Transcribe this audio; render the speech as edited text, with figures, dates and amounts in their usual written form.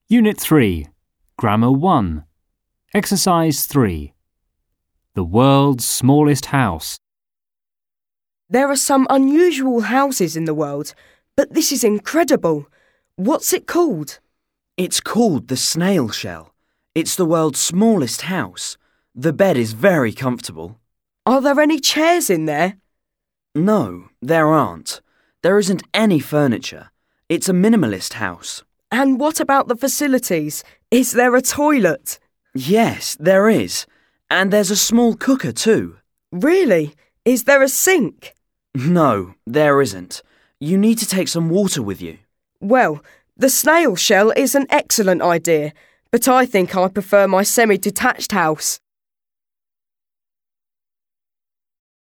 Unit 3, Grammar 1, Exercise 3. The world's smallest house. There are some unusual houses in the world, but this is incredible. What's it called? It's called the snail shell. It's the world's smallest house. The bed is very comfortable. Are there any chairs in there? No, there aren't. There isn't any furniture. It's a minimalist house. And what about the facilities? Is there a toilet? Yes, there is. And there's a small cooker too. Really? Is there a sink? No, there isn't. You need to take some water with you. Well, the snail shell is an excellent idea, but I think I prefer my semi-detached house.